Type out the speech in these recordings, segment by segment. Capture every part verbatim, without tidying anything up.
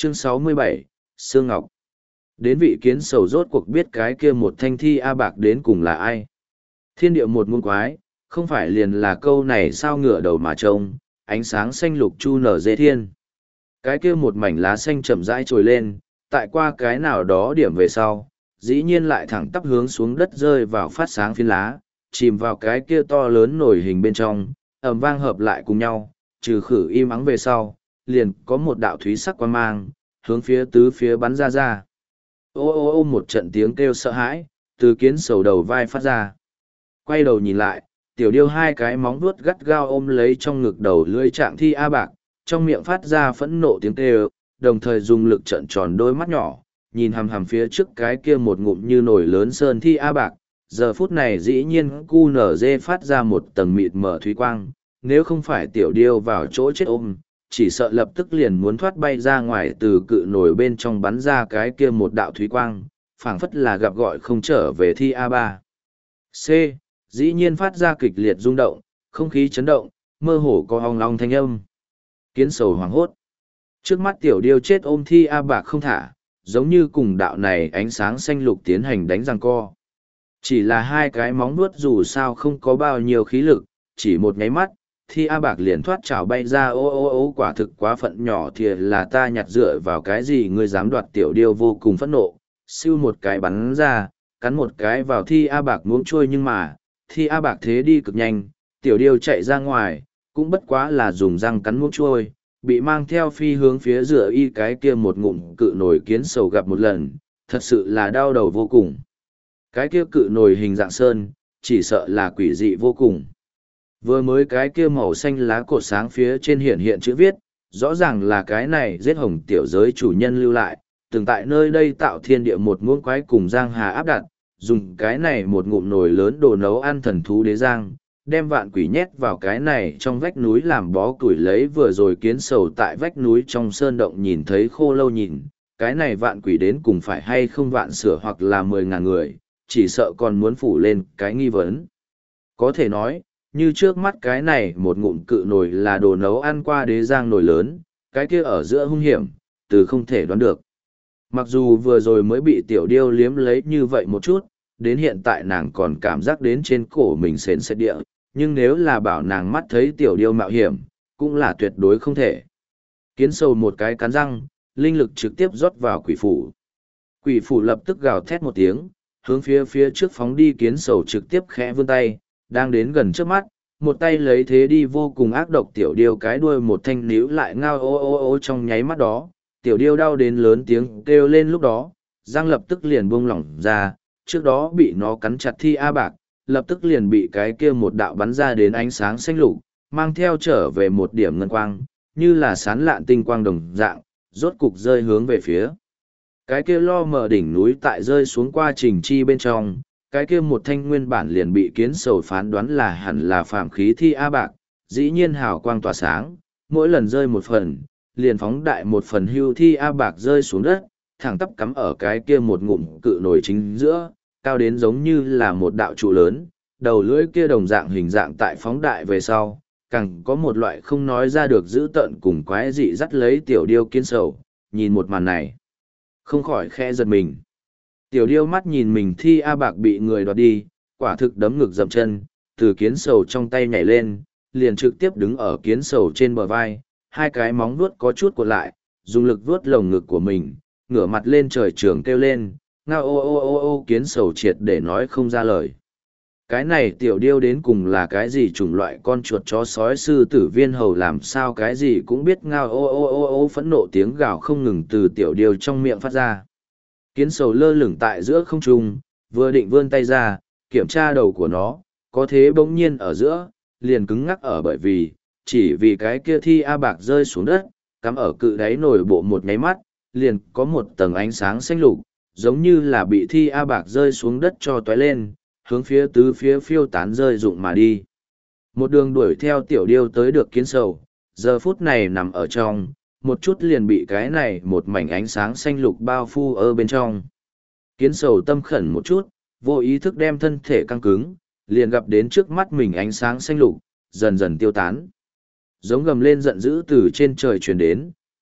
Chương sáu mươi bảy, Sương Ngọc. Đến vị kiến sầu rốt cuộc biết cái kia một thanh thi A Bạc đến cùng là ai. Thiên địa một muôn quái, không phải liền là câu này sao ngửa đầu mà trông, ánh sáng xanh lục chu nở dễ thiên. Cái kia một mảnh lá xanh chậm rãi trồi lên, tại qua cái nào đó điểm về sau, dĩ nhiên lại thẳng tắp hướng xuống đất rơi vào phát sáng phiến lá, chìm vào cái kia to lớn nổi hình bên trong, ầm vang hợp lại cùng nhau, trừ khử im ắng về sau, liền có một đạo thúy sắc quang mang, hướng phía tứ phía bắn ra ra. Ô ô ô một trận tiếng kêu sợ hãi, từ kiến sầu đầu vai phát ra. Quay đầu nhìn lại, tiểu điêu hai cái móng vuốt gắt gao ôm lấy trong ngực đầu lưỡi trạng thi A Bạc, trong miệng phát ra phẫn nộ tiếng kêu, đồng thời dùng lực trợn tròn đôi mắt nhỏ, nhìn hằm hằm phía trước cái kia một ngụm như nổi lớn sơn thi A Bạc. Giờ phút này dĩ nhiên cu nở dê phát ra một tầng mịt mở thúy quang, nếu không phải tiểu điêu vào chỗ chết ôm, chỉ sợ lập tức liền muốn thoát bay ra ngoài từ cự nổi bên trong bắn ra cái kia một đạo thúy quang, phảng phất là gặp gọi không trở về thi A ba. C. Dĩ nhiên phát ra kịch liệt rung động, không khí chấn động, mơ hồ có ong long thanh âm. Kiến sầu hoảng hốt. Trước mắt tiểu điêu chết ôm thi A Bạc không thả, giống như cùng đạo này ánh sáng xanh lục tiến hành đánh răng co. Chỉ là hai cái móng vuốt dù sao không có bao nhiêu khí lực, chỉ một nháy mắt, thi A Bạc liền thoát trào bay ra. Ô ô ô quả thực quá phận nhỏ thì là ta nhặt dựa vào cái gì ngươi dám đoạt tiểu điêu vô cùng phẫn nộ, siêu một cái bắn ra, cắn một cái vào thi A Bạc muỗng trôi nhưng mà, thi A Bạc thế đi cực nhanh, tiểu điêu chạy ra ngoài, cũng bất quá là dùng răng cắn muỗng trôi, bị mang theo phi hướng phía rửa y cái kia một ngụm cự nổi kiến sầu gặp một lần, thật sự là đau đầu vô cùng. Cái kia cự nổi hình dạng sơn, chỉ sợ là quỷ dị vô cùng. Vừa mới cái kia màu xanh lá cột sáng phía trên hiện hiện chữ viết, rõ ràng là cái này giết hồng tiểu giới chủ nhân lưu lại, từng tại nơi đây tạo thiên địa một muỗng quái cùng Giang Hà áp đặt, dùng cái này một ngụm nồi lớn đồ nấu ăn thần thú đế giang, đem vạn quỷ nhét vào cái này trong vách núi làm bó củi lấy vừa rồi kiến sầu tại vách núi trong sơn động nhìn thấy khô lâu nhìn, cái này vạn quỷ đến cùng phải hay không vạn sửa hoặc là mười ngàn người, chỉ sợ còn muốn phủ lên cái nghi vấn. Có thể nói, như trước mắt cái này một ngụm cự nồi là đồ nấu ăn qua đế giang nồi lớn, cái kia ở giữa hung hiểm, từ không thể đoán được. Mặc dù vừa rồi mới bị tiểu điêu liếm lấy như vậy một chút, đến hiện tại nàng còn cảm giác đến trên cổ mình sền sệt địa, nhưng nếu là bảo nàng mắt thấy tiểu điêu mạo hiểm, cũng là tuyệt đối không thể. Kiến sầu một cái cắn răng, linh lực trực tiếp rót vào quỷ phủ. Quỷ phủ lập tức gào thét một tiếng, hướng phía phía trước phóng đi kiến sầu trực tiếp khẽ vươn tay, đang đến gần trước mắt, một tay lấy thế đi vô cùng ác độc tiểu điêu cái đuôi một thanh níu lại ngao ô ô ô trong nháy mắt đó, tiểu điêu đau đến lớn tiếng kêu lên lúc đó, răng lập tức liền buông lỏng ra, trước đó bị nó cắn chặt thi A Bạc, lập tức liền bị cái kia một đạo bắn ra đến ánh sáng xanh lục, mang theo trở về một điểm ngân quang, như là sán lạn tinh quang đồng dạng, rốt cục rơi hướng về phía. Cái kia lo mở đỉnh núi tại rơi xuống qua trình chi bên trong, cái kia một thanh nguyên bản liền bị kiến sầu phán đoán là hẳn là phàm khí thi A Bạc, dĩ nhiên hào quang tỏa sáng, mỗi lần rơi một phần, liền phóng đại một phần hưu thi A Bạc rơi xuống đất, thẳng tắp cắm ở cái kia một ngụm cự nổi chính giữa, cao đến giống như là một đạo trụ lớn, đầu lưỡi kia đồng dạng hình dạng tại phóng đại về sau, càng có một loại không nói ra được dữ tợn cùng quái dị dắt lấy tiểu điêu kiến sầu, nhìn một màn này, không khỏi khẽ giật mình. Tiểu điêu mắt nhìn mình thi A Bạc bị người đoạt đi, quả thực đấm ngực dậm chân, từ kiến sầu trong tay nhảy lên, liền trực tiếp đứng ở kiến sầu trên bờ vai, hai cái móng vuốt có chút cuộn lại, dùng lực vuốt lồng ngực của mình, ngửa mặt lên trời trường kêu lên, ngao ô ô ô ô kiến sầu triệt để nói không ra lời. Cái này tiểu điêu đến cùng là cái gì chủng loại con chuột chó sói sư tử viên hầu làm sao cái gì cũng biết ngao ô ô ô ô phẫn nộ tiếng gào không ngừng từ tiểu điêu trong miệng phát ra. Kiến sầu lơ lửng tại giữa không trung, vừa định vươn tay ra, kiểm tra đầu của nó, có thế bỗng nhiên ở giữa, liền cứng ngắc ở bởi vì, chỉ vì cái kia thi A Bạc rơi xuống đất, cắm ở cự đáy nổi bộ một nháy mắt, liền có một tầng ánh sáng xanh lục, giống như là bị thi A Bạc rơi xuống đất cho tóe lên, hướng phía tứ phía phiêu tán rơi rụng mà đi. Một đường đuổi theo tiểu điêu tới được kiến sầu, giờ phút này nằm ở trong, một chút liền bị cái này một mảnh ánh sáng xanh lục bao phủ ở bên trong. Kiến sầu tâm khẩn một chút, vô ý thức đem thân thể căng cứng, liền gặp đến trước mắt mình ánh sáng xanh lục, dần dần tiêu tán. Giống gầm lên giận dữ từ trên trời truyền đến,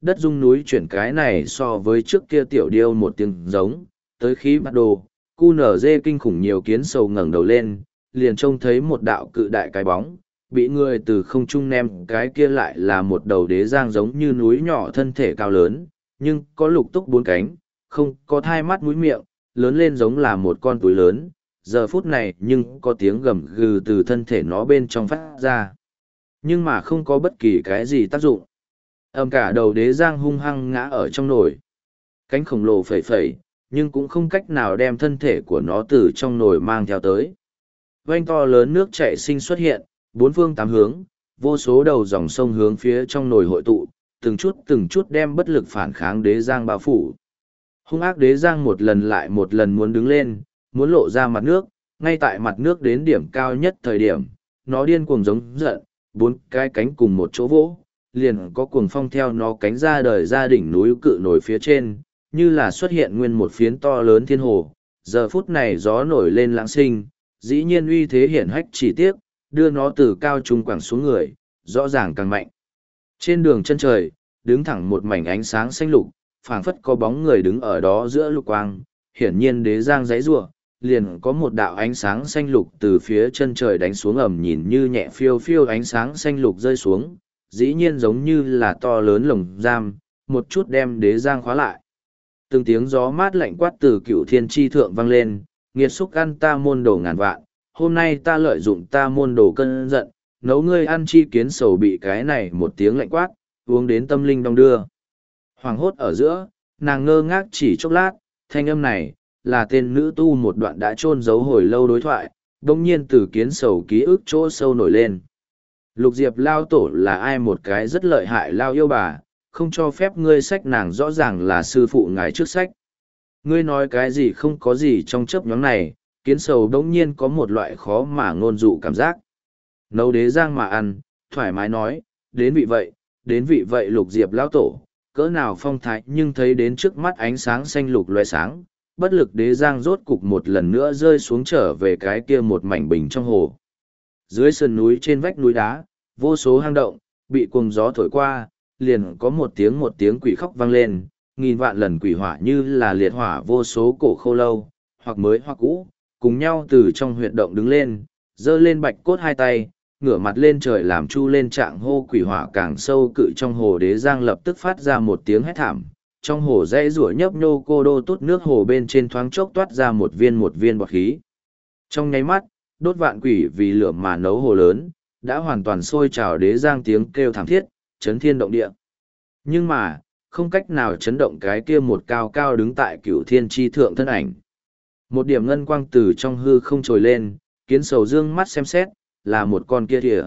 đất rung núi chuyển cái này so với trước kia tiểu điêu một tiếng giống, tới khi bắt đồ, cu nở dê kinh khủng nhiều kiến sầu ngẩng đầu lên, liền trông thấy một đạo cự đại cái bóng, bị người từ không trung ném cái kia lại là một đầu đế giang giống như núi nhỏ thân thể cao lớn, nhưng có lục túc bốn cánh, không có thai mắt mũi miệng, lớn lên giống là một con túi lớn, giờ phút này nhưng có tiếng gầm gừ từ thân thể nó bên trong phát ra. Nhưng mà không có bất kỳ cái gì tác dụng. Ầm cả đầu đế giang hung hăng ngã ở trong nồi. Cánh khổng lồ phẩy phẩy, nhưng cũng không cách nào đem thân thể của nó từ trong nồi mang theo tới. Vành to lớn nước chảy sinh xuất hiện, bốn phương tám hướng, vô số đầu dòng sông hướng phía trong nồi hội tụ, từng chút từng chút đem bất lực phản kháng đế giang bao phủ. Hung ác đế giang một lần lại một lần muốn đứng lên, muốn lộ ra mặt nước, ngay tại mặt nước đến điểm cao nhất thời điểm, nó điên cuồng giống giận, bốn cái cánh cùng một chỗ vỗ, liền có cuồng phong theo nó cánh ra đời ra đỉnh núi cự nổi phía trên, như là xuất hiện nguyên một phiến to lớn thiên hồ. Giờ phút này gió nổi lên lãng sinh, dĩ nhiên uy thế hiển hách chỉ tiếc, đưa nó từ cao trung quẳng xuống người, rõ ràng càng mạnh. Trên đường chân trời, đứng thẳng một mảnh ánh sáng xanh lục, phảng phất có bóng người đứng ở đó giữa lục quang, hiển nhiên đế giang giấy rủa, liền có một đạo ánh sáng xanh lục từ phía chân trời đánh xuống ầm nhìn như nhẹ phiêu phiêu ánh sáng xanh lục rơi xuống, dĩ nhiên giống như là to lớn lồng giam, một chút đem đế giang khóa lại. Từng tiếng gió mát lạnh quát từ cựu thiên tri thượng vang lên, nghiệt xúc ăn ta môn đồ ngàn vạn, hôm nay ta lợi dụng ta môn đồ cơn giận, nấu ngươi ăn chi kiến sầu bị cái này một tiếng lạnh quát, uống đến tâm linh đong đưa. Hoàng hốt ở giữa, nàng ngơ ngác chỉ chốc lát, thanh âm này, là tên nữ tu một đoạn đã chôn giấu hồi lâu đối thoại, đồng nhiên từ kiến sầu ký ức chỗ sâu nổi lên. Lục Diệp lao tổ là ai một cái rất lợi hại lao yêu bà, không cho phép ngươi sách nàng rõ ràng là sư phụ ngài trước sách. Ngươi nói cái gì không có gì trong chấp nhóm này, kiến sầu đống nhiên có một loại khó mà ngôn dụ cảm giác. Nấu đế giang mà ăn, thoải mái nói, đến vị vậy, đến vị vậy Lục Diệp lao tổ, cỡ nào phong thái nhưng thấy đến trước mắt ánh sáng xanh lục loe sáng, bất lực đế giang rốt cục một lần nữa rơi xuống trở về cái kia một mảnh bình trong hồ. Dưới sườn núi trên vách núi đá, vô số hang động, bị cuồng gió thổi qua, liền có một tiếng một tiếng quỷ khóc vang lên, nghìn vạn lần quỷ hỏa như là liệt hỏa vô số cổ khô lâu, hoặc mới hoặc cũ, cùng nhau từ trong huyệt động đứng lên, giơ lên bạch cốt hai tay, ngửa mặt lên trời làm chu lên trạng hô quỷ hỏa càng sâu cự trong hồ đế giang lập tức phát ra một tiếng hét thảm. Trong hồ dãy rủa nhấp nhô cô đô tút nước hồ bên trên thoáng chốc toát ra một viên một viên bọt khí. Trong nháy mắt, đốt vạn quỷ vì lửa mà nấu hồ lớn, đã hoàn toàn sôi trào đế giang tiếng kêu thảm thiết, chấn thiên động địa. Nhưng mà, không cách nào chấn động cái kia một cao cao đứng tại cửu thiên tri thượng thân ảnh. Một điểm ngân quang từ trong hư không trồi lên, kiến sầu dương mắt xem xét, là một con kia thìa.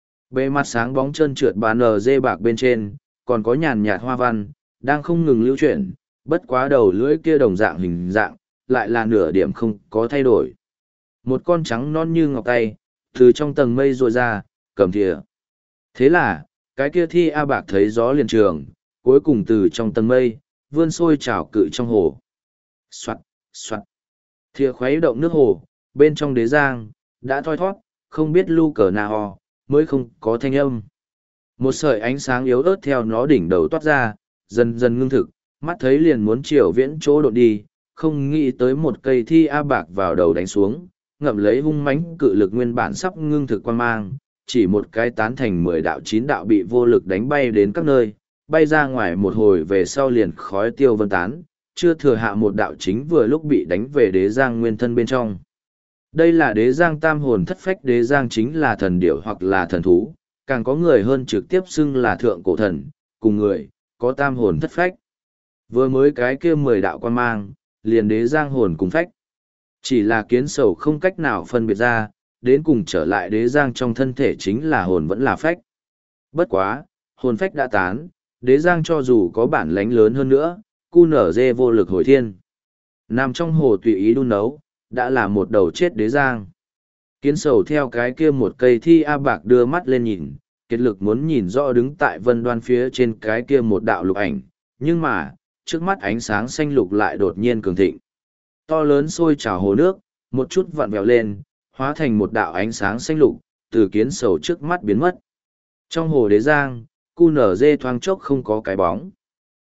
Bề mặt sáng bóng trơn trượt bàn nờ dê bạc bên trên, còn có nhàn nhạt hoa văn, đang không ngừng lưu chuyển, bất quá đầu lưỡi kia đồng dạng hình dạng, lại là nửa điểm không có thay đổi. Một con trắng non như ngọc tay, từ trong tầng mây rùa ra, cầm thìa. Thế là, cái kia thi A Bạc thấy gió liền trường, cuối cùng từ trong tầng mây, vươn sôi trào cự trong hồ. Xoạt, xoạt. Thìa khuấy động nước hồ, bên trong đế giang, đã thoi thoát, không biết lu cờ nào mới không có thanh âm. Một sợi ánh sáng yếu ớt theo nó đỉnh đầu toát ra, dần dần ngưng thực, mắt thấy liền muốn chiều viễn chỗ đột đi, không nghĩ tới một cây thi A Bạc vào đầu đánh xuống, ngậm lấy hung mãnh cự lực nguyên bản sắp ngưng thực quan mang, chỉ một cái tán thành mười đạo chín đạo bị vô lực đánh bay đến các nơi, bay ra ngoài một hồi về sau liền khói tiêu vân tán, chưa thừa hạ một đạo chính vừa lúc bị đánh về đế giang nguyên thân bên trong. Đây là đế giang tam hồn thất phách, đế giang chính là thần điểu hoặc là thần thú, càng có người hơn trực tiếp xưng là thượng cổ thần, cùng người, có tam hồn thất phách. Vừa mới cái kia mười đạo quan mang, liền đế giang hồn cùng phách. Chỉ là kiến sầu không cách nào phân biệt ra, đến cùng trở lại đế giang trong thân thể chính là hồn vẫn là phách. Bất quá, hồn phách đã tán, đế giang cho dù có bản lánh lớn hơn nữa, cu nở dê vô lực hồi thiên. Nằm trong hồ tùy ý đun nấu, đã là một đầu chết đế giang. Kiến sầu theo cái kia một cây thi A Bạc đưa mắt lên nhìn, kết lực muốn nhìn rõ đứng tại vân đoan phía trên cái kia một đạo lục ảnh, nhưng mà, trước mắt ánh sáng xanh lục lại đột nhiên cường thịnh. To lớn sôi trào hồ nước, một chút vặn vẹo lên, hóa thành một đạo ánh sáng xanh lục, từ kiến sầu trước mắt biến mất. Trong hồ đế giang, cu nở dê thoáng chốc không có cái bóng.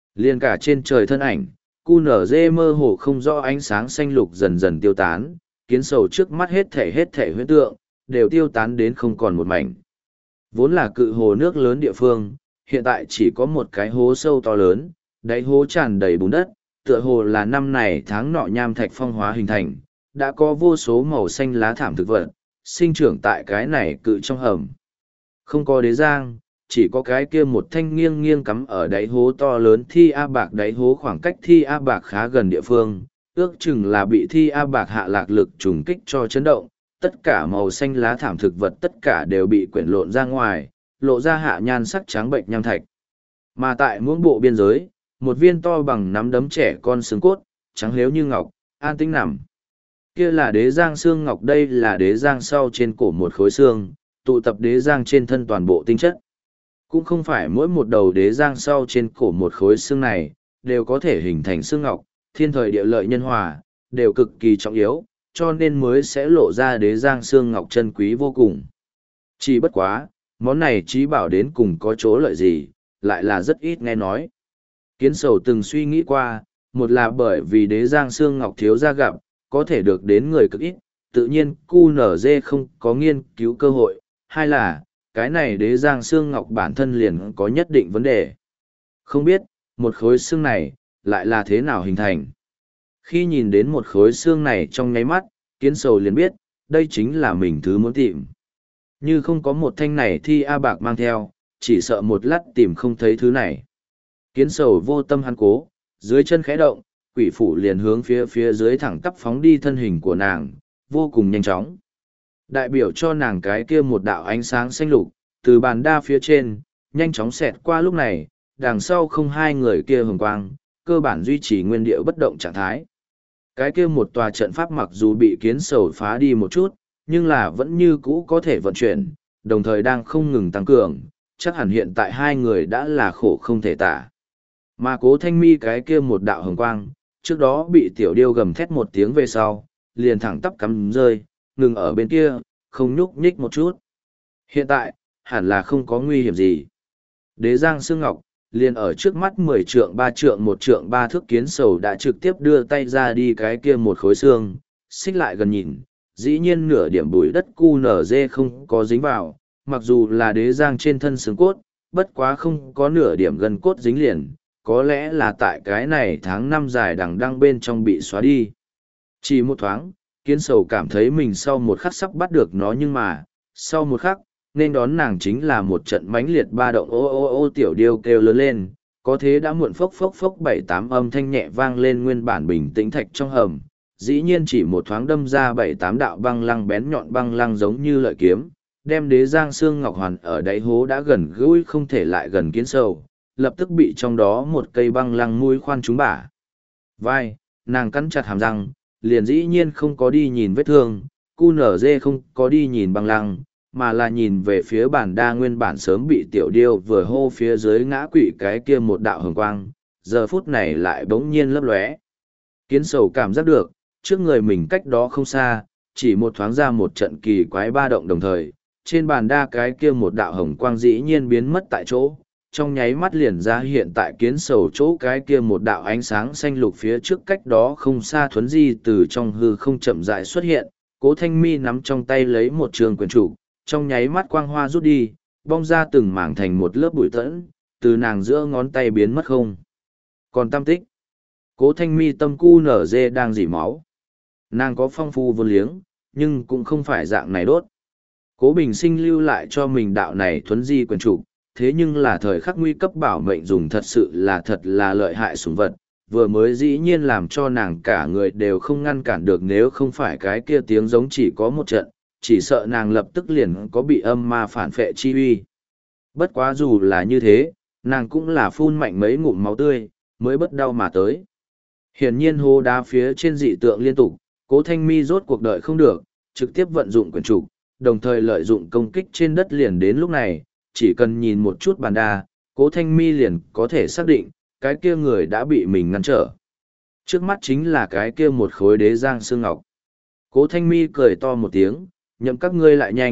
Liền cả trên trời thân ảnh, cu nở dê mơ hồ không rõ ánh sáng xanh lục dần dần tiêu tán, kiến sầu trước mắt hết thể hết thể huyễn tượng, đều tiêu tán đến không còn một mảnh. Vốn là cự hồ nước lớn địa phương, hiện tại chỉ có một cái hố sâu to lớn, đáy hố tràn đầy bùn đất, tựa hồ là năm này tháng nọ nham thạch phong hóa hình thành, đã có vô số màu xanh lá thảm thực vật, sinh trưởng tại cái này cự trong hầm. Không có đế giang, chỉ có cái kia một thanh nghiêng nghiêng cắm ở đáy hố to lớn thi A Bạc, đáy hố khoảng cách thi A Bạc khá gần địa phương, ước chừng là bị thi A Bạc hạ lạc lực trùng kích cho chấn động, tất cả màu xanh lá thảm thực vật tất cả đều bị quyển lộn ra ngoài, lộ ra hạ nhan sắc trắng bệnh nham thạch. Mà tại muỗng bộ biên giới, một viên to bằng nắm đấm trẻ con xương cốt, trắng lếu như ngọc, an tĩnh nằm. Kia là đế giang xương ngọc, đây là đế giang sau trên cổ một khối xương, tụ tập đế giang trên thân toàn bộ tinh chất. Cũng không phải mỗi một đầu đế giang sau trên cổ một khối xương này, đều có thể hình thành xương ngọc, thiên thời địa lợi nhân hòa, đều cực kỳ trọng yếu, cho nên mới sẽ lộ ra đế giang xương ngọc chân quý vô cùng. Chỉ bất quá, món này trí bảo đến cùng có chỗ lợi gì, lại là rất ít nghe nói. Kiến sầu từng suy nghĩ qua, một là bởi vì đế giang xương ngọc thiếu ra gặp, có thể được đến người cực ít, tự nhiên cu nở dê không có nghiên cứu cơ hội, hai là, cái này đế giang xương ngọc bản thân liền có nhất định vấn đề. Không biết, một khối xương này, lại là thế nào hình thành. Khi nhìn đến một khối xương này trong nháy mắt, kiến sầu liền biết, đây chính là mình thứ muốn tìm. Như không có một thanh này thi A Bạc mang theo, chỉ sợ một lát tìm không thấy thứ này. Kiến sầu vô tâm hắn cố, dưới chân khẽ động, quỷ phủ liền hướng phía phía dưới thẳng tắp phóng đi thân hình của nàng, vô cùng nhanh chóng. Đại biểu cho nàng cái kia một đạo ánh sáng xanh lục, từ bàn đa phía trên, nhanh chóng xẹt qua lúc này, đằng sau không hai người kia hồng quang, cơ bản duy trì nguyên địa bất động trạng thái. Cái kia một tòa trận pháp mặc dù bị kiến sầu phá đi một chút, nhưng là vẫn như cũ có thể vận chuyển, đồng thời đang không ngừng tăng cường, chắc hẳn hiện tại hai người đã là khổ không thể tả. Mà cố thanh mi cái kia một đạo hồng quang, trước đó bị tiểu điêu gầm thét một tiếng về sau, liền thẳng tắp cắm rơi, ngừng ở bên kia, không nhúc nhích một chút. Hiện tại, hẳn là không có nguy hiểm gì. Đế giang xương ngọc, liền ở trước mắt mười trượng ba trượng một trượng ba thước, kiến sầu đã trực tiếp đưa tay ra đi cái kia một khối xương, xích lại gần nhìn, dĩ nhiên nửa điểm bụi đất cu nở dê không có dính vào, mặc dù là đế giang trên thân xương cốt, bất quá không có nửa điểm gần cốt dính liền, có lẽ là tại cái này tháng năm dài đằng đăng bên trong bị xóa đi. Chỉ một thoáng, kiến sầu cảm thấy mình sau một khắc sắp bắt được nó, nhưng mà, sau một khắc, nên đón nàng chính là một trận mãnh liệt ba động. Ô ô ô tiểu điêu kêu lớn lên, có thế đã muộn, phốc phốc phốc bảy tám âm thanh nhẹ vang lên, nguyên bản bình tĩnh thạch trong hầm, dĩ nhiên chỉ một thoáng đâm ra bảy tám đạo băng lăng bén nhọn, băng lăng giống như lợi kiếm, đem đế giang xương ngọc hoàn ở đáy hố đã gần gũi không thể lại gần kiến sầu, lập tức bị trong đó một cây băng lăng mũi khoan trúng bả vai, nàng cắn chặt hàm răng, liền dĩ nhiên không có đi nhìn vết thương, cu nở dê không có đi nhìn băng lăng, mà là nhìn về phía bản đa nguyên bản sớm bị tiểu điêu vừa hô phía dưới ngã quỵ cái kia một đạo hồng quang, giờ phút này lại bỗng nhiên lấp lóe. Kiến sầu cảm giác được, trước người mình cách đó không xa, chỉ một thoáng ra một trận kỳ quái ba động, đồng thời, trên bàn đa cái kia một đạo hồng quang dĩ nhiên biến mất tại chỗ, trong nháy mắt liền ra hiện tại kiến sầu chỗ cái kia một đạo ánh sáng xanh lục phía trước cách đó không xa. Thuấn di từ trong hư không chậm rãi xuất hiện, cố thanh mi nắm trong tay lấy một trường quyền trụ, trong nháy mắt quang hoa rút đi, bong ra từng mảng thành một lớp bụi tẫn, từ nàng giữa ngón tay biến mất không còn tam tích. Cố thanh mi tâm cu nở dê đang dỉ máu, nàng có phong phu vô liếng, nhưng cũng không phải dạng này đốt. Cố bình sinh lưu lại cho mình đạo này thuấn di quyền trụ, thế nhưng là thời khắc nguy cấp bảo mệnh dùng, thật sự là thật là lợi hại sủng vật, vừa mới dĩ nhiên làm cho nàng cả người đều không ngăn cản được, nếu không phải cái kia tiếng giống chỉ có một trận, chỉ sợ nàng lập tức liền có bị âm ma phản phệ chi uy. Bất quá dù là như thế, nàng cũng là phun mạnh mấy ngụm máu tươi, mới bất đau mà tới. Hiển nhiên hố đá phía trên dị tượng liên tục, cố thanh mi rốt cuộc đời không được, trực tiếp vận dụng quyền trục, đồng thời lợi dụng công kích trên đất. Liền đến lúc này, chỉ cần nhìn một chút bàn đa, cố thanh mi liền có thể xác định, cái kia người đã bị mình ngăn trở. Trước mắt chính là cái kia một khối đế giang xương ngọc. Cố thanh mi cười to một tiếng, nhậm các ngươi lại nhanh,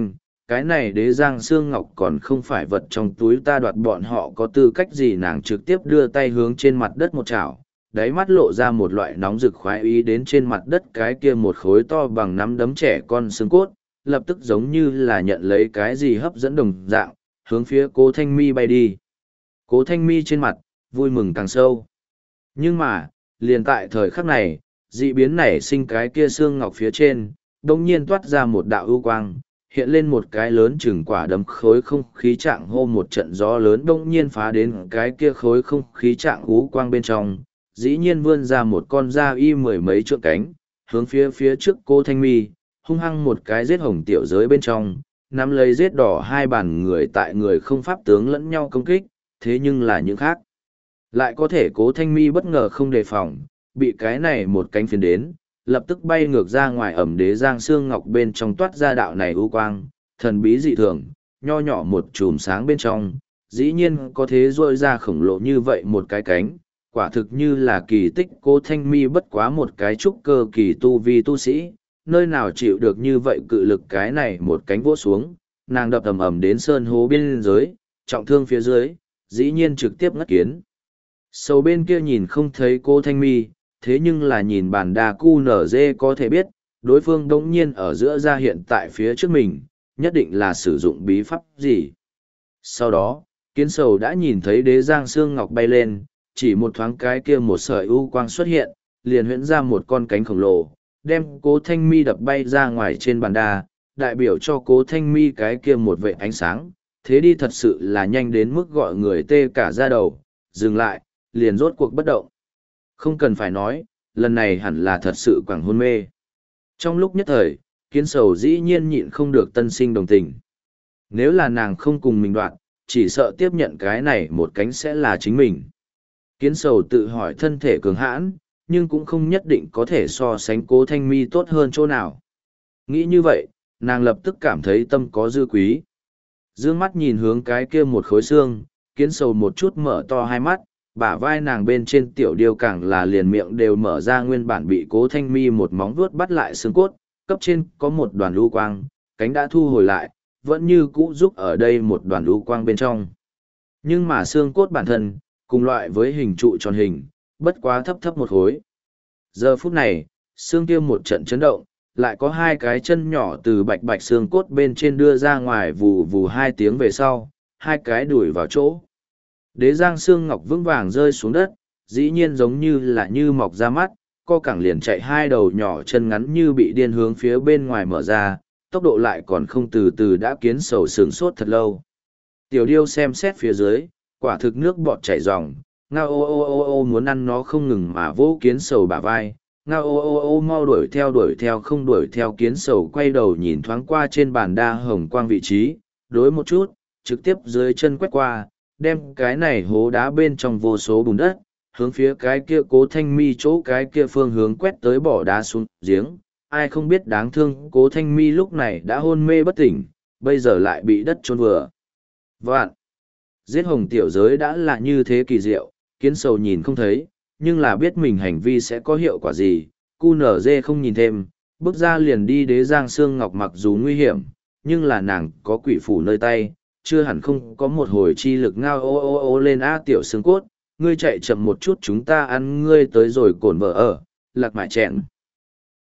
cái này đế giang xương ngọc còn không phải vật trong túi ta đoạt, bọn họ có tư cách gì? Nàng trực tiếp đưa tay hướng trên mặt đất một chảo, đáy mắt lộ ra một loại nóng rực khoái ý. Đến trên mặt đất cái kia một khối to bằng nắm đấm trẻ con xương cốt, lập tức giống như là nhận lấy cái gì hấp dẫn đồng dạng, hướng phía Cố Thanh Mi bay đi. Cố Thanh Mi trên mặt, vui mừng càng sâu. Nhưng mà, liền tại thời khắc này, dị biến nảy sinh cái kia xương ngọc phía trên, đồng nhiên toát ra một đạo ưu quang, hiện lên một cái lớn chừng quả đấm khối không khí trạng hô, một trận gió lớn đông nhiên phá đến cái kia khối không khí trạng ưu quang bên trong, dĩ nhiên vươn ra một con da y mười mấy trượng cánh, hướng phía phía trước Cố Thanh Mi, hung hăng một cái giết hồng tiểu giới bên trong, nắm lấy giết đỏ hai bàn người tại người không pháp tướng lẫn nhau công kích, thế nhưng là những khác. Lại có thể Cố Thanh Mi bất ngờ không đề phòng, bị cái này một cánh phiến đến, lập tức bay ngược ra ngoài, ẩm đế giang xương ngọc bên trong toát ra đạo này ưu quang, thần bí dị thường, nho nhỏ một chùm sáng bên trong, dĩ nhiên có thế rôi ra khổng lồ như vậy một cái cánh, quả thực như là kỳ tích. Cố Thanh Mi bất quá một cái trúc cơ kỳ tu vi tu sĩ, nơi nào chịu được như vậy cự lực, cái này một cánh vỗ xuống, nàng đập ầm ầm đến sơn hố biên giới, trọng thương phía dưới, dĩ nhiên trực tiếp ngất kiến. Sầu bên kia nhìn không thấy Cố Thanh Mi, thế nhưng là nhìn bản đà cu nở dê có thể biết, đối phương đống nhiên ở giữa ra hiện tại phía trước mình, nhất định là sử dụng bí pháp gì. Sau đó, kiến sầu đã nhìn thấy đế giang xương ngọc bay lên, chỉ một thoáng cái kia một sợi ưu quang xuất hiện, liền huyễn ra một con cánh khổng lồ, đem Cố Thanh Mi đập bay ra ngoài trên bàn đà, đại biểu cho Cố Thanh Mi cái kia một vệ ánh sáng, thế đi thật sự là nhanh đến mức gọi người tê cả da đầu, dừng lại, liền rốt cuộc bất động. Không cần phải nói, lần này hẳn là thật sự quảng hôn mê. Trong lúc nhất thời, kiến sầu dĩ nhiên nhịn không được tân sinh đồng tình. Nếu là nàng không cùng mình đoạn, chỉ sợ tiếp nhận cái này một cánh sẽ là chính mình. Kiến sầu tự hỏi thân thể cường hãn, nhưng cũng không nhất định có thể so sánh Cố Thanh Mi tốt hơn chỗ nào. Nghĩ như vậy, nàng lập tức cảm thấy tâm có dư quý. Dương mắt nhìn hướng cái kia một khối xương, kiến sầu một chút mở to hai mắt, bả vai nàng bên trên tiểu điêu càng là liền miệng đều mở ra, nguyên bản bị Cố Thanh Mi một móng vuốt bắt lại xương cốt, cấp trên có một đoàn lưu quang, cánh đã thu hồi lại, vẫn như cũ giúp ở đây một đoàn lưu quang bên trong. Nhưng mà xương cốt bản thân, cùng loại với hình trụ tròn hình, bất quá thấp thấp một khối. Giờ phút này, xương kia một trận chấn động, lại có hai cái chân nhỏ từ bạch bạch xương cốt bên trên đưa ra ngoài, vù vù hai tiếng về sau, hai cái đuổi vào chỗ. Đế giang xương ngọc vững vàng rơi xuống đất, dĩ nhiên giống như là như mọc ra mắt, co cẳng liền chạy, hai đầu nhỏ chân ngắn như bị điên hướng phía bên ngoài mở ra, tốc độ lại còn không, từ từ đã kiến sầu sướng sốt thật lâu. Tiểu điêu xem xét phía dưới, quả thực nước bọt chảy ròng, ngao ô ô ô ô muốn ăn nó không ngừng mà vỗ kiến sầu bả vai, ngao ô ô ô mau đuổi theo đuổi theo không đuổi theo. Kiến sầu quay đầu nhìn thoáng qua trên bàn đa hồng quang vị trí, đối một chút, trực tiếp dưới chân quét qua, đem cái này hố đá bên trong vô số bùn đất, hướng phía cái kia Cố Thanh Mi chỗ cái kia phương hướng quét tới, bỏ đá xuống giếng. Ai không biết đáng thương Cố Thanh Mi lúc này đã hôn mê bất tỉnh, bây giờ lại bị đất chôn vừa vạn. Giết hồng tiểu giới đã là như thế kỳ diệu, kiến sầu nhìn không thấy, nhưng là biết mình hành vi sẽ có hiệu quả gì, cu nở dê không nhìn thêm, bước ra liền đi. Đế giang xương ngọc mặc dù nguy hiểm, nhưng là nàng có quỷ phủ nơi tay, chưa hẳn không có một hồi chi lực. Ngao ô ô ô lên a tiểu xương cốt, ngươi chạy chậm một chút chúng ta ăn ngươi tới rồi cồn vợ ở, lạc mại chẹn.